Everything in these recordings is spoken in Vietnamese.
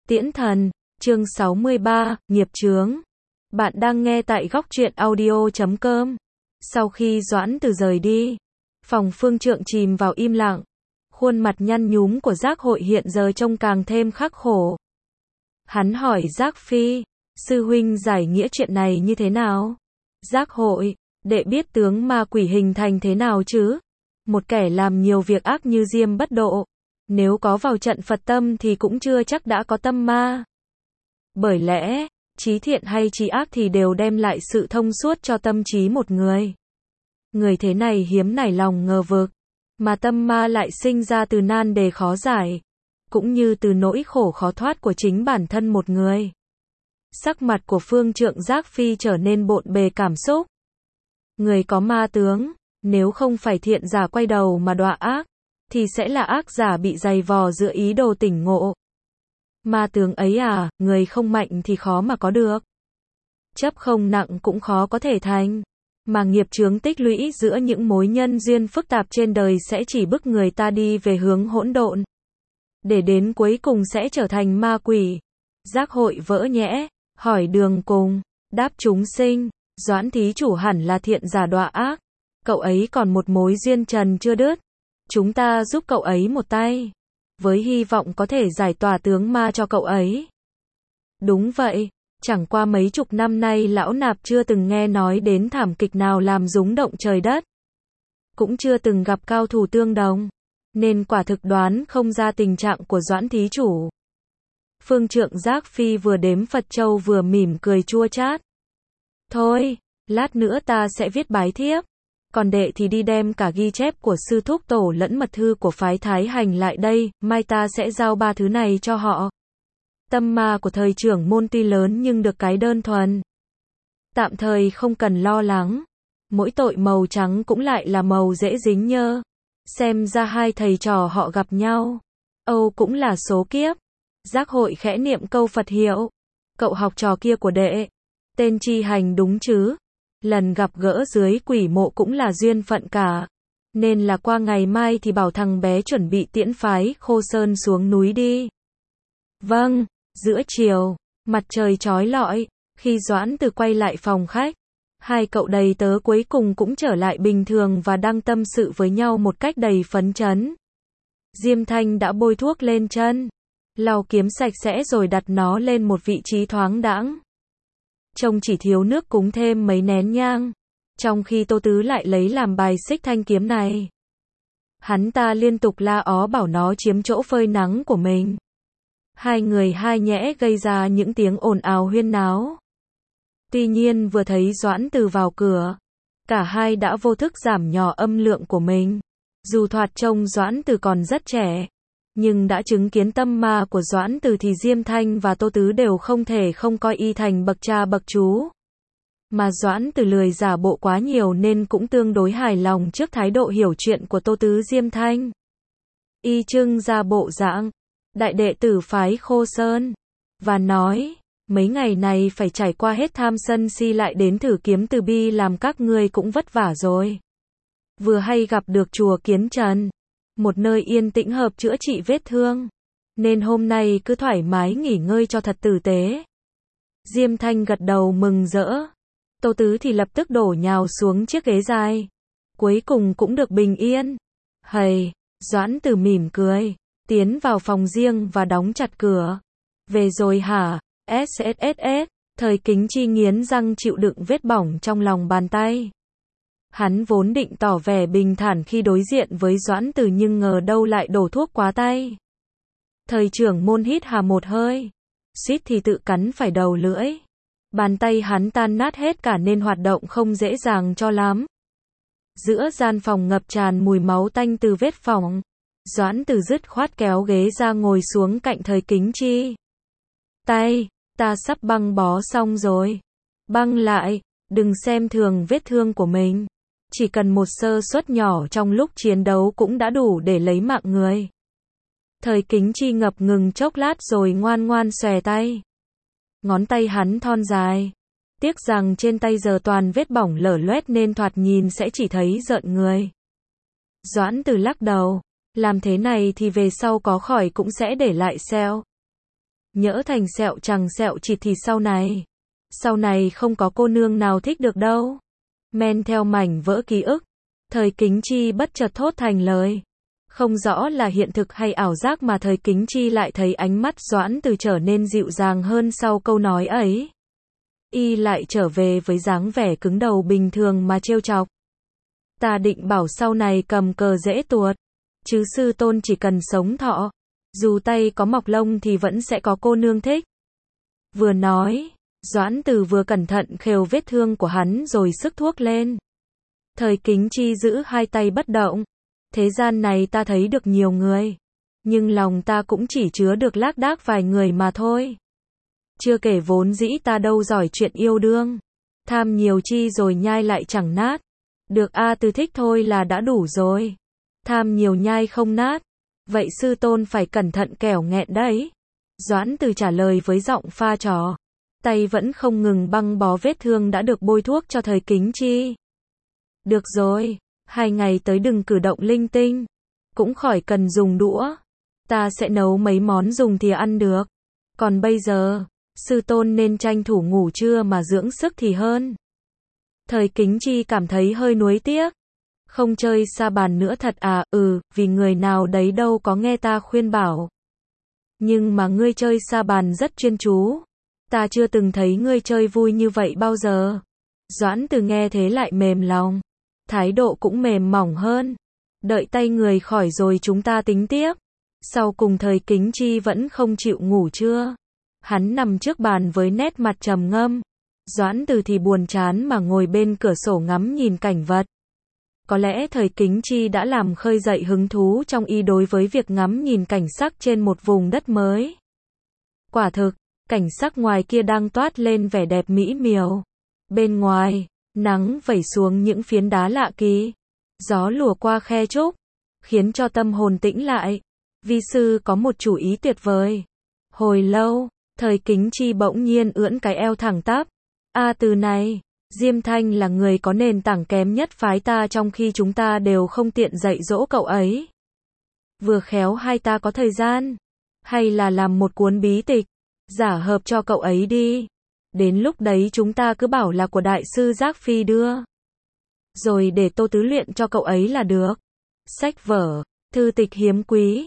Tiễn thần, chương 63, nghiệp chướng. Bạn đang nghe tại góc truyện audio.com. Sau khi Doãn Từ rời đi, phòng Phương Trượng chìm vào im lặng. Khuôn mặt nhăn nhúm của Giác Hội hiện giờ trông càng thêm khắc khổ. Hắn hỏi Giác Phi, sư huynh giải nghĩa chuyện này như thế nào? Giác Hội, đệ biết tướng ma quỷ hình thành thế nào chứ? Một kẻ làm nhiều việc ác như Diêm Bất Độ, nếu có vào trận Phật tâm thì cũng chưa chắc đã có tâm ma. Bởi lẽ, trí thiện hay trí ác thì đều đem lại sự thông suốt cho tâm trí một người. Người thế này hiếm nảy lòng ngờ vực, mà tâm ma lại sinh ra từ nan đề khó giải, cũng như từ nỗi khổ khó thoát của chính bản thân một người. Sắc mặt của Phương Trượng Giác Phi trở nên bộn bề cảm xúc. Người có ma tướng, nếu không phải thiện giả quay đầu mà đọa ác, thì sẽ là ác giả bị giày vò giữa ý đồ tỉnh ngộ. Ma tướng ấy à, người không mạnh thì khó mà có được. Chấp không nặng cũng khó có thể thành. Mà nghiệp chướng tích lũy giữa những mối nhân duyên phức tạp trên đời sẽ chỉ bức người ta đi về hướng hỗn độn, để đến cuối cùng sẽ trở thành ma quỷ. Giác Hội vỡ nhẽ, hỏi đường cùng, đáp chúng sinh, Doãn thí chủ hẳn là thiện giả đọa ác. Cậu ấy còn một mối duyên trần chưa đứt. Chúng ta giúp cậu ấy một tay, với hy vọng có thể giải tỏa tướng ma cho cậu ấy. Đúng vậy, chẳng qua mấy chục năm nay lão nạp chưa từng nghe nói đến thảm kịch nào làm rúng động trời đất. Cũng chưa từng gặp cao thủ tương đồng, nên quả thực đoán không ra tình trạng của Doãn thí chủ. Phương Trượng Giác Phi vừa đếm Phật châu vừa mỉm cười chua chát. Thôi, lát nữa ta sẽ viết bái thiếp. Còn đệ thì đi đem cả ghi chép của sư thúc tổ lẫn mật thư của phái Thái Hành lại đây, mai ta sẽ giao ba thứ này cho họ. Tâm ma của thời trưởng môn tuy lớn nhưng được cái đơn thuần. Tạm thời không cần lo lắng. Mỗi tội màu trắng cũng lại là màu dễ dính nhơ. Xem ra hai thầy trò họ gặp nhau. Âu cũng là số kiếp. Giác Hội khẽ niệm câu Phật hiệu. Cậu học trò kia của đệ, tên Chi Hành đúng chứ? Lần gặp gỡ dưới quỷ mộ cũng là duyên phận cả. Nên là qua ngày mai thì bảo thằng bé chuẩn bị tiễn phái Khô Sơn xuống núi đi. Vâng, giữa chiều, mặt trời chói lọi, khi Doãn Từ quay lại phòng khách, hai cậu đầy tớ cuối cùng cũng trở lại bình thường và đang tâm sự với nhau một cách đầy phấn chấn. Diêm Thanh đã bôi thuốc lên chân, lau kiếm sạch sẽ rồi đặt nó lên một vị trí thoáng đãng. Trông chỉ thiếu nước cúng thêm mấy nén nhang, trong khi Tô Tứ lại lấy làm bài xích thanh kiếm này. Hắn ta liên tục la ó bảo nó chiếm chỗ phơi nắng của mình. Hai người hai nhẽ gây ra những tiếng ồn ào huyên náo. Tuy nhiên vừa thấy Doãn Từ vào cửa, cả hai đã vô thức giảm nhỏ âm lượng của mình. Dù thoạt trông Doãn Từ còn rất trẻ, nhưng đã chứng kiến tâm ma của Doãn Từ thì Diêm Thanh và Tô Tứ đều không thể không coi y thành bậc cha bậc chú. Mà Doãn Từ lười giả bộ quá nhiều nên cũng tương đối hài lòng trước thái độ hiểu chuyện của Tô Tứ Diêm Thanh. Y trưng ra bộ dạng đại đệ tử phái Khô Sơn, và nói, mấy ngày này phải trải qua hết tham sân si lại đến thử kiếm từ bi làm các ngươi cũng vất vả rồi. Vừa hay gặp được chùa Kiến Trần, một nơi yên tĩnh hợp chữa trị vết thương, nên hôm nay cứ thoải mái nghỉ ngơi cho thật tử tế. Diêm Thanh gật đầu mừng rỡ. Tô Tứ thì lập tức đổ nhào xuống chiếc ghế dài. Cuối cùng cũng được bình yên. Hầy, Doãn Từ mỉm cười, tiến vào phòng riêng và đóng chặt cửa. Về rồi hả? SSSS, Thời Kính Chi nghiến răng chịu đựng vết bỏng trong lòng bàn tay. Hắn vốn định tỏ vẻ bình thản khi đối diện với Doãn Từ nhưng ngờ đâu lại đổ thuốc quá tay. Thời trưởng môn hít hà một hơi, suýt thì tự cắn phải đầu lưỡi. Bàn tay hắn tan nát hết cả nên hoạt động không dễ dàng cho lắm. Giữa gian phòng ngập tràn mùi máu tanh từ vết phỏng, Doãn Từ dứt khoát kéo ghế ra ngồi xuống cạnh Thời Kính Chi. Tay, ta sắp băng bó xong rồi. Băng lại, đừng xem thường vết thương của mình. Chỉ cần một sơ suất nhỏ trong lúc chiến đấu cũng đã đủ để lấy mạng người. Thời Kính Chi ngập ngừng chốc lát rồi ngoan ngoan xòe tay. Ngón tay hắn thon dài. Tiếc rằng trên tay giờ toàn vết bỏng lở loét nên thoạt nhìn sẽ chỉ thấy rợn người. Doãn Từ lắc đầu. Làm thế này thì về sau có khỏi cũng sẽ để lại sẹo. Nhỡ thành sẹo chằng sẹo chịt thì sau này không có cô nương nào thích được đâu. Men theo mảnh vỡ ký ức, Thời Kính Chi bất chợt thốt thành lời. Không rõ là hiện thực hay ảo giác mà Thời Kính Chi lại thấy ánh mắt Doãn Từ trở nên dịu dàng hơn sau câu nói ấy. Y lại trở về với dáng vẻ cứng đầu bình thường mà trêu chọc. Ta định bảo sau này cầm cờ dễ tuột, chứ sư tôn chỉ cần sống thọ, dù tay có mọc lông thì vẫn sẽ có cô nương thích. Vừa nói, Doãn Từ vừa cẩn thận khều vết thương của hắn rồi sức thuốc lên. Thời Kính Chi giữ hai tay bất động. Thế gian này ta thấy được nhiều người, nhưng lòng ta cũng chỉ chứa được lác đác vài người mà thôi. Chưa kể vốn dĩ ta đâu giỏi chuyện yêu đương, tham nhiều chi rồi nhai lại chẳng nát. Được A Từ thích thôi là đã đủ rồi. Tham nhiều nhai không nát. Vậy sư tôn phải cẩn thận kẻo nghẹn đấy. Doãn Từ trả lời với giọng pha trò. Tay vẫn không ngừng băng bó vết thương đã được bôi thuốc cho Thời Kính Chi. Được rồi, 2 ngày tới đừng cử động linh tinh. Cũng khỏi cần dùng đũa. Ta sẽ nấu mấy món dùng thì ăn được. Còn bây giờ, sư tôn nên tranh thủ ngủ trưa mà dưỡng sức thì hơn. Thời Kính Chi cảm thấy hơi nuối tiếc. Không chơi sa bàn nữa thật à? Vì người nào đấy đâu có nghe ta khuyên bảo. Nhưng mà ngươi chơi sa bàn rất chuyên chú. Ta chưa từng thấy ngươi chơi vui như vậy bao giờ. Doãn Từ nghe thế lại mềm lòng. Thái độ cũng mềm mỏng hơn. Đợi tay người khỏi rồi chúng ta tính tiếp. Sau cùng Thời Kính Chi vẫn không chịu ngủ trưa. Hắn nằm trước bàn với nét mặt trầm ngâm. Doãn Từ thì buồn chán mà ngồi bên cửa sổ ngắm nhìn cảnh vật. Có lẽ Thời Kính Chi đã làm khơi dậy hứng thú trong y đối với việc ngắm nhìn cảnh sắc trên một vùng đất mới. Quả thực, cảnh sắc ngoài kia đang toát lên vẻ đẹp mỹ miều. Bên ngoài, nắng vẩy xuống những phiến đá lạ kỳ. Gió lùa qua khe trúc, khiến cho tâm hồn tĩnh lại. Vi sư có một chủ ý tuyệt vời. Hồi lâu, Thời Kính Chi bỗng nhiên ưỡn cái eo thẳng tắp. Từ này, Diêm Thanh là người có nền tảng kém nhất phái ta trong khi chúng ta đều không tiện dạy dỗ cậu ấy. Vừa khéo hai ta có thời gian. Hay là làm một cuốn bí tịch, giả hợp cho cậu ấy đi. Đến lúc đấy chúng ta cứ bảo là của đại sư Giác Phi đưa. Rồi để Tô Tứ luyện cho cậu ấy là được. Sách vở, thư tịch hiếm quý.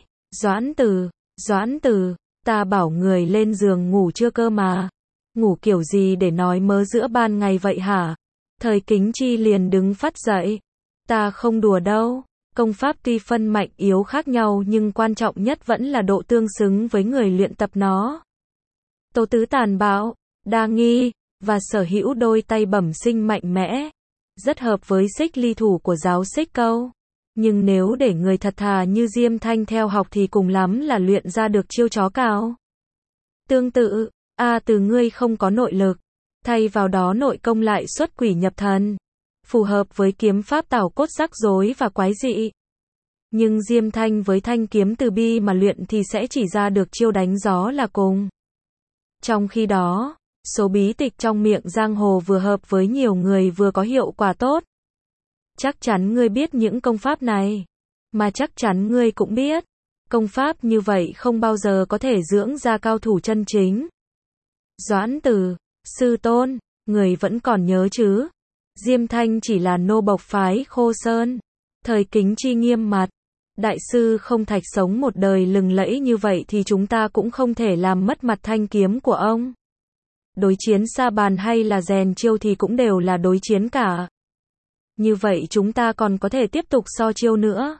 Doãn Từ, ta bảo người lên giường ngủ chưa cơ mà. Ngủ kiểu gì để nói mớ giữa ban ngày vậy hả? Thời Kính Chi liền đứng phắt dậy. Ta không đùa đâu. Công pháp tuy phân mạnh yếu khác nhau nhưng quan trọng nhất vẫn là độ tương xứng với người luyện tập nó. Tô Tứ tàn bạo, đa nghi, và sở hữu đôi tay bẩm sinh mạnh mẽ. Rất hợp với xích ly thủ của giáo xích câu. Nhưng nếu để người thật thà như Diêm Thanh theo học thì cùng lắm là luyện ra được chiêu chó cào. Tương tự, Từ ngươi không có nội lực. Thay vào đó nội công lại xuất quỷ nhập thần. Phù hợp với kiếm pháp tảo cốt rắc rối và quái dị. Nhưng Diêm Thanh với thanh kiếm từ bi mà luyện thì sẽ chỉ ra được chiêu đánh gió là cùng. Trong khi đó, số bí tịch trong miệng giang hồ vừa hợp với nhiều người vừa có hiệu quả tốt. Chắc chắn ngươi biết những công pháp này. Mà chắc chắn ngươi cũng biết. Công pháp như vậy không bao giờ có thể dưỡng ra cao thủ chân chính. Doãn Từ, sư tôn, người vẫn còn nhớ chứ? Diêm Thanh chỉ là nô bộc phái Khô Sơn. Thời Kính Chi nghiêm mặt. Đại sư không thạch sống một đời lừng lẫy như vậy thì chúng ta cũng không thể làm mất mặt thanh kiếm của ông. Đối chiến sa bàn hay là rèn chiêu thì cũng đều là đối chiến cả. Như vậy chúng ta còn có thể tiếp tục so chiêu nữa.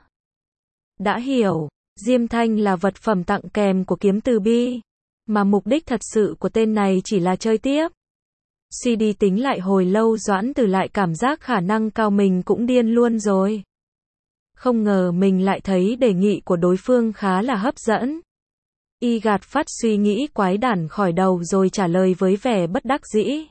Đã hiểu, Diêm Thanh là vật phẩm tặng kèm của kiếm từ bi. Mà mục đích thật sự của tên này chỉ là chơi tiếp. Suy đi tính lại hồi lâu Doãn Từ lại cảm giác khả năng cao mình cũng điên luôn rồi. Không ngờ mình lại thấy đề nghị của đối phương khá là hấp dẫn. Y gạt phát suy nghĩ quái đản khỏi đầu rồi trả lời với vẻ bất đắc dĩ.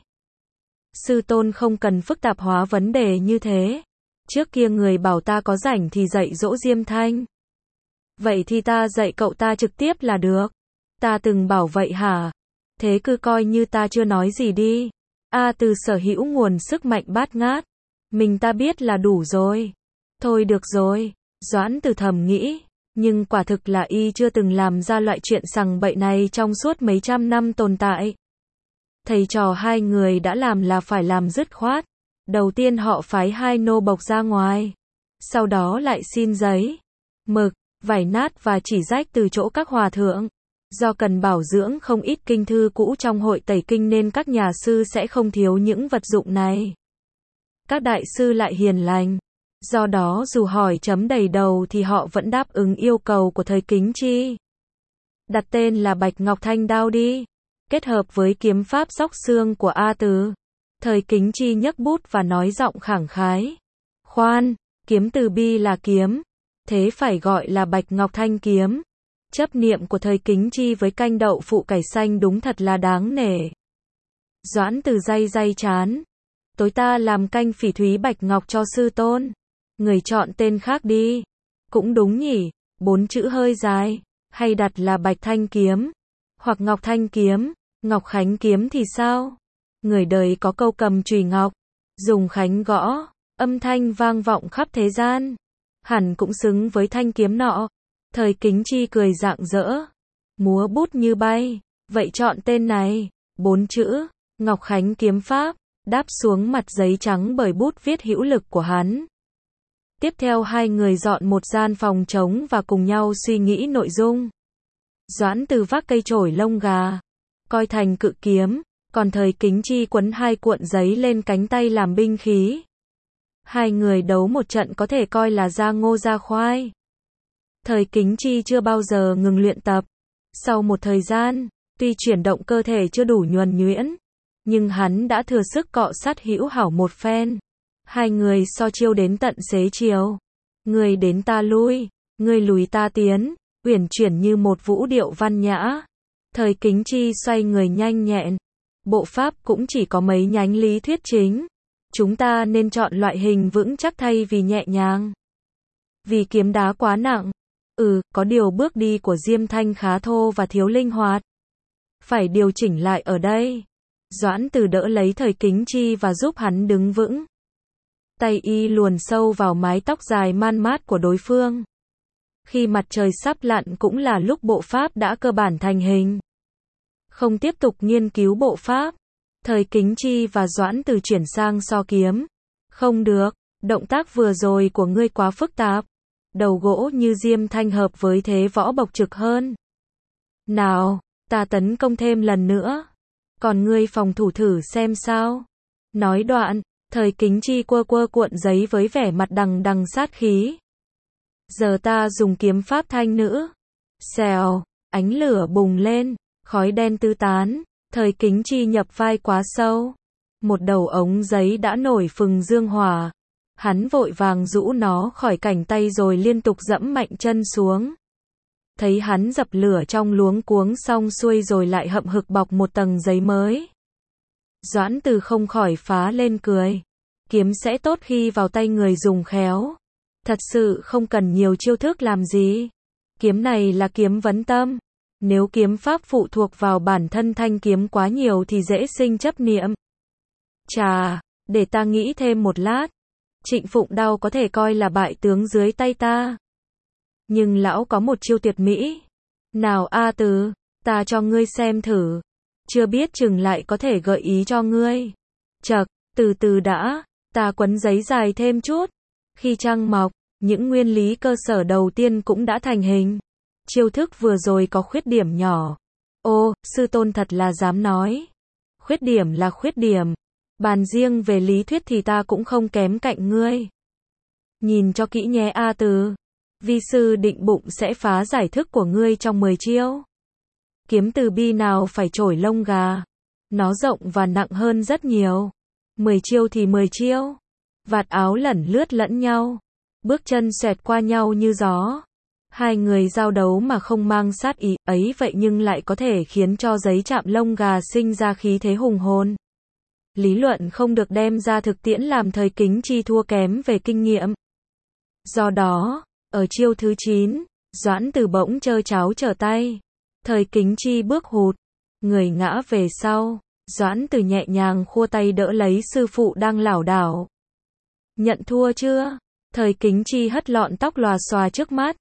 Sư tôn không cần phức tạp hóa vấn đề như thế. Trước kia người bảo ta có rảnh thì dạy dỗ Diêm Thanh. Vậy thì ta dạy cậu ta trực tiếp là được. Ta từng bảo vậy hả? Thế cứ coi như ta chưa nói gì đi. Từ sở hữu nguồn sức mạnh bát ngát. Mình ta biết là đủ rồi. Thôi được rồi. Doãn Từ thầm nghĩ. Nhưng quả thực là y chưa từng làm ra loại chuyện sằng bậy này trong suốt mấy trăm năm tồn tại. Thầy trò hai người đã làm là phải làm dứt khoát. Đầu tiên họ phái hai nô bộc ra ngoài. Sau đó lại xin giấy, mực, vải nát và chỉ rách từ chỗ các hòa thượng. Do cần bảo dưỡng không ít kinh thư cũ trong hội tẩy kinh nên các nhà sư sẽ không thiếu những vật dụng này. Các đại sư lại hiền lành. Do đó dù hỏi chấm đầy đầu thì họ vẫn đáp ứng yêu cầu của thời Kính Chi. Đặt tên là Bạch Ngọc Thanh Đao đi. Kết hợp với kiếm pháp xóc xương của A Từ. Thời Kính Chi nhấc bút và nói giọng khẳng khái. Khoan, kiếm từ bi là kiếm. Thế phải gọi là Bạch Ngọc Thanh kiếm. Chấp niệm của thời Kính Chi với canh đậu phụ cải xanh đúng thật là đáng nể. Doãn Từ day day chán. Tối ta làm canh phỉ thúy bạch ngọc cho sư tôn. Người chọn tên khác đi. Cũng đúng nhỉ, 4 chữ hơi dài. Hay đặt là Bạch Thanh kiếm. Hoặc Ngọc Thanh kiếm. Ngọc Khánh kiếm thì sao? Người đời có câu cầm chùy ngọc. Dùng khánh gõ. Âm thanh vang vọng khắp thế gian. Hẳn cũng xứng với thanh kiếm nọ. Thời Kính Chi cười rạng rỡ. Múa bút như bay. Vậy chọn tên này. 4 chữ. Ngọc Khánh kiếm pháp. Đáp xuống mặt giấy trắng bởi bút viết hữu lực của hắn. Tiếp theo hai người dọn một gian phòng trống và cùng nhau suy nghĩ nội dung. Doãn Từ vác cây chổi lông gà, coi thành cự kiếm, còn thời Kính Chi quấn 2 cuộn giấy lên cánh tay làm binh khí. Hai người đấu một trận có thể coi là ra ngô ra khoai. Thời Kính Chi chưa bao giờ ngừng luyện tập. Sau một thời gian, tuy chuyển động cơ thể chưa đủ nhuần nhuyễn, nhưng hắn đã thừa sức cọ sát hữu hảo một phen. Hai người so chiêu đến tận xế chiều. Người đến ta lui, người lùi ta tiến, uyển chuyển như một vũ điệu văn nhã. Thời Kính Chi xoay người nhanh nhẹn. Bộ pháp cũng chỉ có mấy nhánh lý thuyết chính. Chúng ta nên chọn loại hình vững chắc thay vì nhẹ nhàng. Vì kiếm đá quá nặng. Có điều bước đi của Diêm Thanh khá thô và thiếu linh hoạt. Phải điều chỉnh lại ở đây. Doãn Từ đỡ lấy thời Kính Chi và giúp hắn đứng vững. Tay y luồn sâu vào mái tóc dài man mát của đối phương. Khi mặt trời sắp lặn cũng là lúc bộ pháp đã cơ bản thành hình. Không tiếp tục nghiên cứu bộ pháp, thời Kính Chi và Doãn Từ chuyển sang so kiếm. Không được, động tác vừa rồi của ngươi quá phức tạp. Đầu gỗ như Diêm Thanh hợp với thế võ bộc trực hơn. Nào, ta tấn công thêm lần nữa. Còn ngươi phòng thủ thử xem sao. Nói đoạn, thời Kính Chi quơ cuộn giấy với vẻ mặt đằng đằng sát khí. Giờ ta dùng kiếm pháp thanh nữ. Xèo, ánh lửa bùng lên, khói đen tứ tán, thời Kính Chi nhập vai quá sâu. Một đầu ống giấy đã nổi phừng dương hỏa. Hắn vội vàng rũ nó khỏi cảnh tay rồi liên tục dẫm mạnh chân xuống. Thấy hắn dập lửa trong luống cuống xong xuôi rồi lại hậm hực bọc một tầng giấy mới. Doãn Từ không khỏi phá lên cười. Kiếm sẽ tốt khi vào tay người dùng khéo. Thật sự không cần nhiều chiêu thức làm gì. Kiếm này là kiếm vấn tâm. Nếu kiếm pháp phụ thuộc vào bản thân thanh kiếm quá nhiều thì dễ sinh chấp niệm. Chà, để ta nghĩ thêm một lát. Trịnh Phụng Đao có thể coi là bại tướng dưới tay ta. Nhưng lão có một chiêu tuyệt mỹ. Nào A Từ, ta cho ngươi xem thử. Chưa biết chừng lại có thể gợi ý cho ngươi. Chậc, từ từ đã, ta quấn giấy dài thêm chút. Khi trăng mọc, những nguyên lý cơ sở đầu tiên cũng đã thành hình. Chiêu thức vừa rồi có khuyết điểm nhỏ. Ô, sư tôn thật là dám nói. Khuyết điểm là khuyết điểm. Bàn riêng về lý thuyết thì ta cũng không kém cạnh ngươi. Nhìn cho kỹ nhé A Từ. Vi sư định bụng sẽ phá giải thức của ngươi trong 10 chiêu. Kiếm từ bi nào phải chổi lông gà. Nó rộng và nặng hơn rất nhiều. 10 chiêu thì 10 chiêu. Vạt áo lẩn lướt lẫn nhau. Bước chân xoẹt qua nhau như gió. Hai người giao đấu mà không mang sát ý ấy vậy nhưng lại có thể khiến cho giấy chạm lông gà sinh ra khí thế hùng hồn. Lý luận không được đem ra thực tiễn làm thời Kính Chi thua kém về kinh nghiệm. Do đó, ở chiêu thứ 9, Doãn Từ bỗng chơ cháo trở tay. Thời Kính Chi bước hụt, người ngã về sau. Doãn Từ nhẹ nhàng khua tay đỡ lấy sư phụ đang lảo đảo. Nhận thua chưa? Thời Kính Chi hất lọn tóc lòa xòa trước mắt.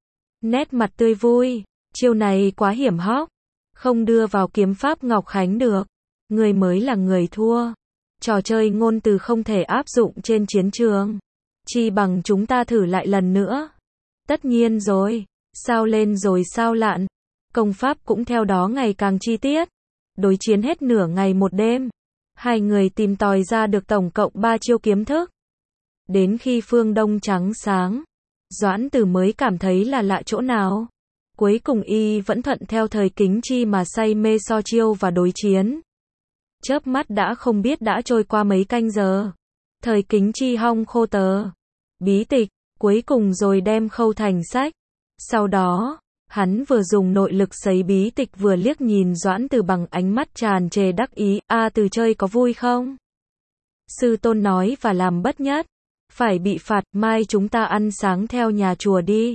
nét mặt tươi vui, chiêu này quá hiểm hóc, không đưa vào kiếm pháp Ngọc Khánh được, người mới là người thua. Trò chơi ngôn từ không thể áp dụng trên chiến trường, chi bằng chúng ta thử lại lần nữa. Tất nhiên rồi, sao lên rồi sao lặn, công pháp cũng theo đó ngày càng chi tiết. Đối chiến hết nửa ngày một đêm, hai người tìm tòi ra được tổng cộng 3 chiêu kiếm thức. Đến khi phương đông trắng sáng, Doãn Từ mới cảm thấy là lạ chỗ nào. Cuối cùng y vẫn thuận theo Thời Kính Chi mà say mê so chiêu và đối chiến. Chớp mắt đã không biết đã trôi qua mấy canh giờ. Thời Kính Chi hong khô tờ bí tịch, cuối cùng rồi đem khâu thành sách. Sau đó, hắn vừa dùng nội lực sấy bí tịch vừa liếc nhìn Doãn Từ bằng ánh mắt tràn trề đắc ý. Từ chơi có vui không? Sư tôn nói và làm bất nhất, phải bị phạt, mai chúng ta ăn sáng theo nhà chùa đi.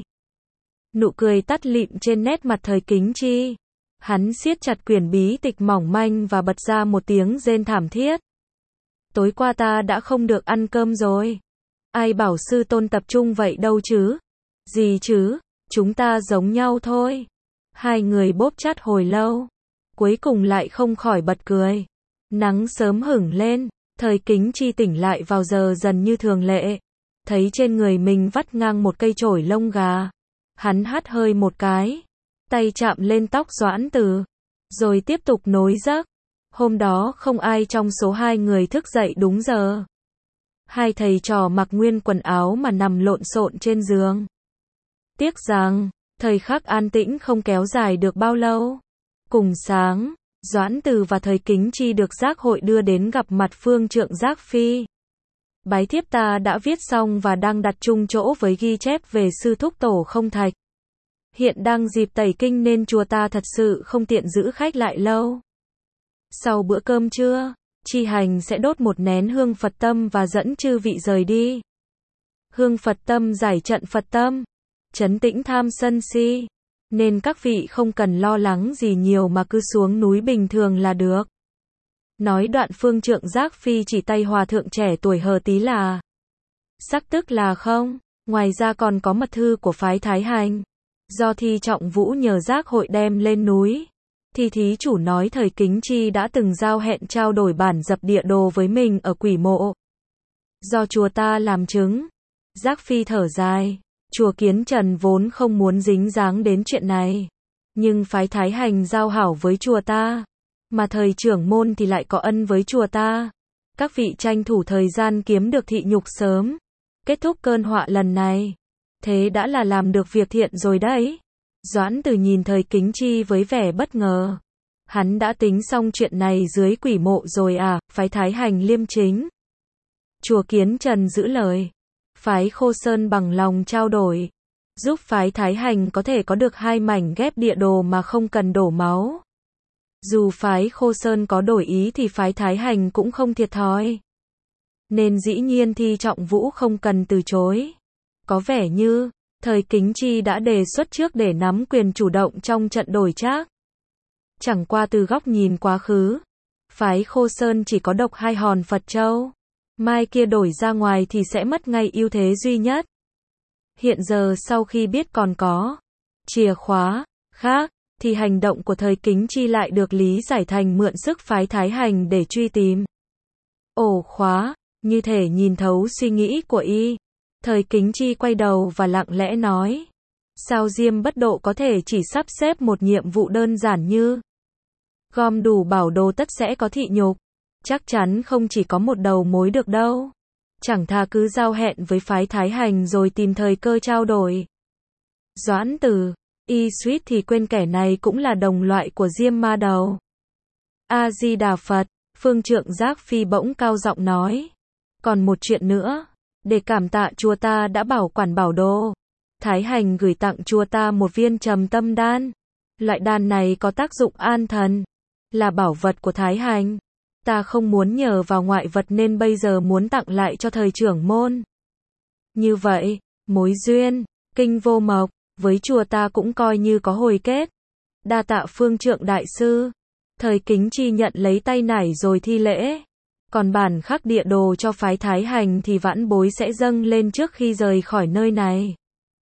Nụ cười tắt lịm trên nét mặt Thời Kính Chi. Hắn siết chặt quyển bí tịch mỏng manh và bật ra một tiếng rên thảm thiết. Tối qua ta đã không được ăn cơm rồi. Ai bảo sư tôn tập trung vậy đâu chứ? Gì chứ? Chúng ta giống nhau thôi. Hai người bóp chát hồi lâu, cuối cùng lại không khỏi bật cười. Nắng sớm hửng lên, Thời Kính Chi tỉnh lại vào giờ dần như thường lệ. Thấy trên người mình vắt ngang một cây chổi lông gà. Hắn hắt hơi một cái, tay chạm lên tóc Doãn Từ, rồi tiếp tục nối giấc. Hôm đó không ai trong số hai người thức dậy đúng giờ. Hai thầy trò mặc nguyên quần áo mà nằm lộn xộn trên giường. Tiếc rằng, thời khắc an tĩnh không kéo dài được bao lâu. Cùng sáng, Doãn Từ và Thời Kính Chi được giác hội đưa đến gặp mặt phương trượng Giác Phi. Bái thiếp ta đã viết xong và đang đặt chung chỗ với ghi chép về sư thúc tổ Không Thạch. Hiện đang dịp tẩy kinh nên chùa ta thật sự không tiện giữ khách lại lâu. Sau bữa cơm trưa, chi hành sẽ đốt một nén hương Phật tâm và dẫn chư vị rời đi. Hương Phật tâm giải trận Phật tâm, trấn tĩnh tham sân si, nên các vị không cần lo lắng gì nhiều mà cứ xuống núi bình thường là được. Nói đoạn phương trượng Giác Phi chỉ tay hòa thượng trẻ tuổi hờ tí là sắc tức là không, ngoài ra còn có mật thư của phái Thái Hành. Do Thi Trọng Vũ nhờ giác hội đem lên núi, thì thí chủ nói Thời Kính Chi đã từng giao hẹn trao đổi bản dập địa đồ với mình ở Quỷ Mộ. Do chùa ta làm chứng. Giác Phi thở dài, chùa Kiến Trần vốn không muốn dính dáng đến chuyện này, nhưng phái Thái Hành giao hảo với chùa ta, mà thời trưởng môn thì lại có ân với chùa ta. Các vị tranh thủ thời gian kiếm được thị nhục sớm, kết thúc cơn họa lần này. Thế đã là làm được việc thiện rồi đấy. Doãn Từ nhìn Thời Kính Chi với vẻ bất ngờ. Hắn đã tính xong chuyện này dưới Quỷ Mộ rồi à? Phái Thái Hành liêm chính. Chùa Kiến Trần giữ lời. Phái Khô Sơn bằng lòng trao đổi, giúp phái Thái Hành có thể có được 2 mảnh ghép địa đồ mà không cần đổ máu. Dù phái Khô Sơn có đổi ý thì phái Thái Hành cũng không thiệt thòi. Nên dĩ nhiên Thi Trọng Vũ không cần từ chối. Có vẻ như, Thời Kính Chi đã đề xuất trước để nắm quyền chủ động trong trận đổi trác. Chẳng qua từ góc nhìn quá khứ, phái Khô Sơn chỉ có độc 2 hòn Phật Châu. Mai kia đổi ra ngoài thì sẽ mất ngay ưu thế duy nhất. Hiện giờ sau khi biết còn có chìa khóa khác, thì hành động của Thời Kính Chi lại được lý giải thành mượn sức phái Thái Hành để truy tìm ổ khóa, như thể nhìn thấu suy nghĩ của y. Thời Kính Chi quay đầu và lặng lẽ nói, sao Diêm Bất Độ có thể chỉ sắp xếp một nhiệm vụ đơn giản như gom đủ bảo đồ tất sẽ có thị nhục, chắc chắn không chỉ có một đầu mối được đâu. Chẳng thà cứ giao hẹn với phái Thái Hành rồi tìm thời cơ trao đổi. Doãn Từ, y suýt thì quên kẻ này cũng là đồng loại của Diêm Ma Đầu. A Di Đà Phật, phương trượng Giác Phi bỗng cao giọng nói, còn một chuyện nữa, để cảm tạ chùa ta đã bảo quản bảo đồ, Thái Hành gửi tặng chùa ta một viên trầm tâm đan. Loại đan này có tác dụng an thần, là bảo vật của Thái Hành. Ta không muốn nhờ vào ngoại vật nên bây giờ muốn tặng lại cho thời trưởng môn. Như vậy, mối duyên, kinh vô mộc, với chùa ta cũng coi như có hồi kết. Đa tạ phương trượng đại sư. Thời Kính Chi nhận lấy tay nải rồi thi lễ. Còn bản khắc địa đồ cho phái Thái Hành thì vãn bối sẽ dâng lên trước khi rời khỏi nơi này.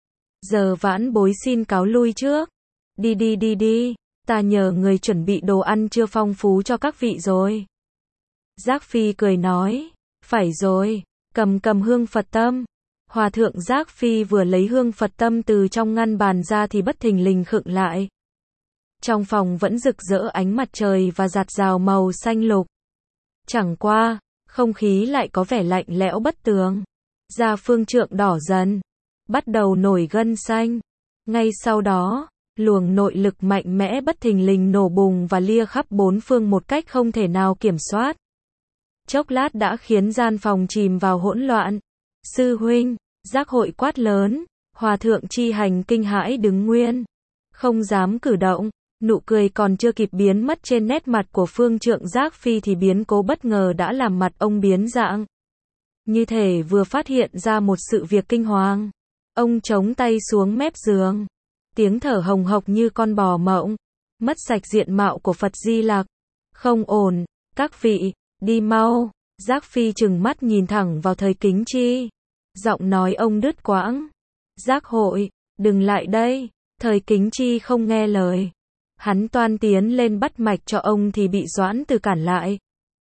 Giờ vãn bối xin cáo lui trước. Đi đi đi đi, ta nhờ người chuẩn bị đồ ăn trưa phong phú cho các vị rồi. Giác Phi cười nói, phải rồi, cầm cầm hương Phật tâm. Hòa thượng Giác Phi vừa lấy hương Phật tâm từ trong ngăn bàn ra thì bất thình lình khựng lại. Trong phòng vẫn rực rỡ ánh mặt trời và rạt rào màu xanh lục. Chẳng qua, không khí lại có vẻ lạnh lẽo bất tường. Da Phương Trượng đỏ dần, bắt đầu nổi gân xanh. Ngay sau đó, luồng nội lực mạnh mẽ bất thình lình nổ bùng và lia khắp bốn phương một cách không thể nào kiểm soát. Chốc lát đã khiến gian phòng chìm vào hỗn loạn. Sư huynh, Giác Hội quát lớn, Hòa thượng Chi Hành kinh hãi đứng nguyên, không dám cử động. Nụ cười còn chưa kịp biến mất trên nét mặt của Phương Trượng Giác Phi thì biến cố bất ngờ đã làm mặt ông biến dạng. Như thể vừa phát hiện ra một sự việc kinh hoàng. Ông chống tay xuống mép giường. Tiếng thở hồng hộc như con bò mộng. Mất sạch diện mạo của Phật Di Lặc. Không ổn, các vị, đi mau. Giác Phi trừng mắt nhìn thẳng vào Thời Kính Chi. Giọng nói ông đứt quãng. Giác Hội, đừng lại đây. Thời Kính Chi không nghe lời. Hắn toan tiến lên bắt mạch cho ông thì bị Doãn Từ cản lại.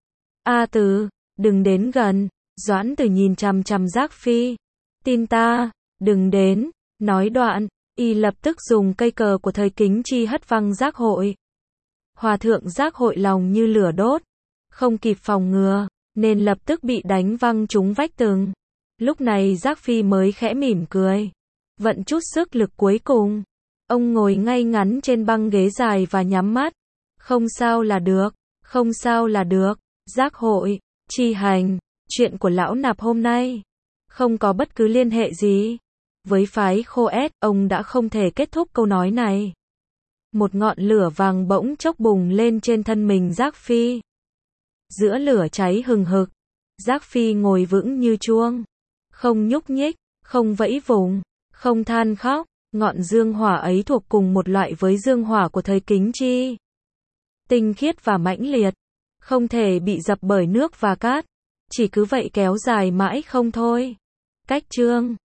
A Từ, đừng đến gần. Doãn Từ nhìn chằm chằm Giác Phi. Tin ta, đừng đến. Nói đoạn, y lập tức dùng cây cờ của Thời Kính Chi hất văng Giác Hội. Hòa thượng Giác Hội lòng như lửa đốt. Không kịp phòng ngừa, nên lập tức bị đánh văng trúng vách tường. Lúc này Giác Phi mới khẽ mỉm cười. Vận chút sức lực cuối cùng. Ông ngồi ngay ngắn trên băng ghế dài và nhắm mắt. Không sao là được, không sao là được. Giác Hội, Chi Hành, chuyện của lão nạp hôm nay không có bất cứ liên hệ gì với phái Khô Ét. Ông đã không thể kết thúc câu nói này. Một ngọn lửa vàng bỗng chốc bùng lên trên thân mình Giác Phi. Giữa lửa cháy hừng hực, Giác Phi ngồi vững như chuông, không nhúc nhích, không vẫy vùng, không than khóc. Ngọn dương hỏa ấy thuộc cùng một loại với dương hỏa của Thời Kính Chi. Tinh khiết và mãnh liệt, không thể bị dập bởi nước và cát. Chỉ cứ vậy kéo dài mãi không thôi. Cách chương